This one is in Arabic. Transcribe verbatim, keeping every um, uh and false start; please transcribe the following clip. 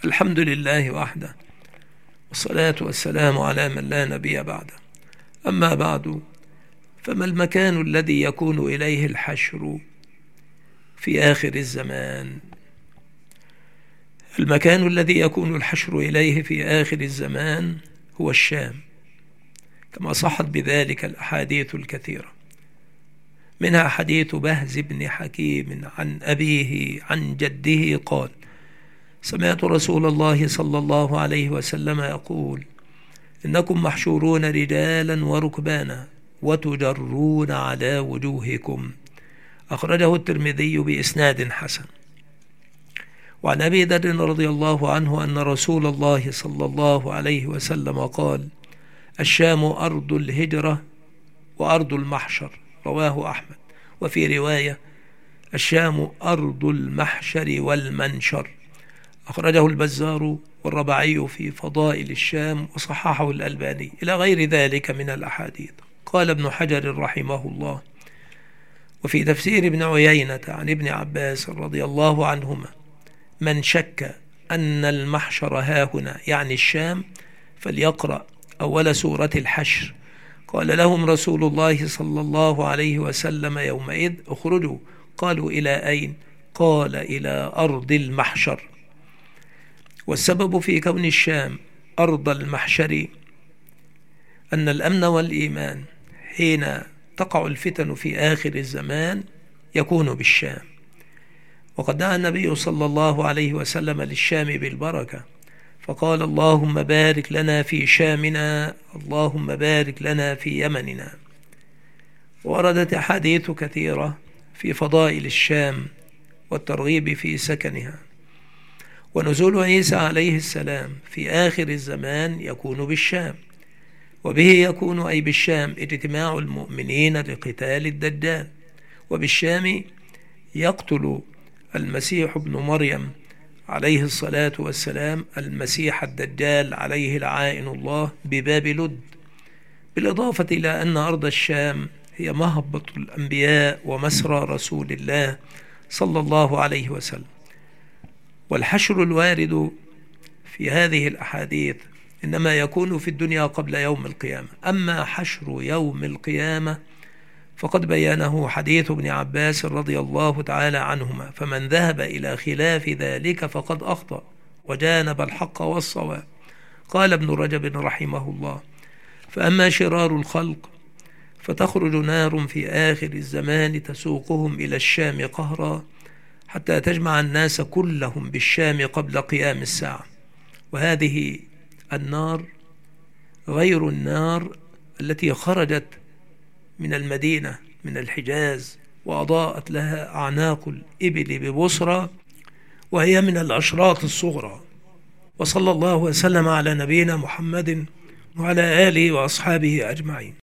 الحمد لله وحده، والصلاة والسلام على من لا نبي بعده. أما بعد، فما المكان الذي يكون إليه الحشر في آخر الزمان؟ المكان الذي يكون الحشر إليه في آخر الزمان هو الشام، كما صحت بذلك الأحاديث الكثيرة، منها حديث بهز بن حكيم عن أبيه عن جده قال: سمعت رسول الله صلى الله عليه وسلم يقول: إنكم محشورون رجالا وركبانا وتجرون على وجوهكم. أخرجه الترمذي بإسناد حسن. وعن أبي ذر رضي الله عنه أن رسول الله صلى الله عليه وسلم قال: الشام أرض الهجرة وأرض المحشر، رواه أحمد. وفي رواية: الشام أرض المحشر والمنشر، أخرجه البزار والربعي في فضائل الشام وصححه الألباني، إلى غير ذلك من الأحاديث. قال ابن حجر رحمه الله: وفي تفسير ابن عيينة عن ابن عباس رضي الله عنهما: من شك أن المحشر هاهنا يعني الشام فليقرأ أول سورة الحشر. قال لهم رسول الله صلى الله عليه وسلم يومئذ: اخرجوا. قالوا: إلى أين؟ قال: إلى أرض المحشر. والسبب في كون الشام أرض المحشر أن الأمن والإيمان حين تقع الفتن في آخر الزمان يكون بالشام. وقد دعا النبي صلى الله عليه وسلم للشام بالبركة، فقال: اللهم بارك لنا في شامنا، اللهم بارك لنا في يمننا. وردت أحاديث كثيرة في فضائل الشام والترغيب في سكنها. ونزول عيسى عليه السلام في آخر الزمان يكون بالشام، وبه يكون أي بالشام اجتماع المؤمنين لقتال الدجال. وبالشام يقتل المسيح ابن مريم عليه الصلاة والسلام المسيح الدجال عليه لعائن الله بباب لد، بالإضافة إلى أن أرض الشام هي مهبط الأنبياء ومسرى رسول الله صلى الله عليه وسلم. والحشر الوارد في هذه الأحاديث إنما يكون في الدنيا قبل يوم القيامة. أما حشر يوم القيامة فقد بيانه حديث ابن عباس رضي الله تعالى عنهما: فمن ذهب إلى خلاف ذلك فقد أخطأ وجانب الحق والصواب. قال ابن رجب رحمه الله: فأما شرار الخلق فتخرج نار في آخر الزمان تسوقهم إلى الشام قهرا حتى تجمع الناس كلهم بالشام قبل قيام الساعة. وهذه النار غير النار التي خرجت من المدينة من الحجاز وأضاءت لها أعناق الإبل ببصرى، وهي من الأشراط الصغرى. وصلى الله وسلم على نبينا محمد وعلى آله وأصحابه أجمعين.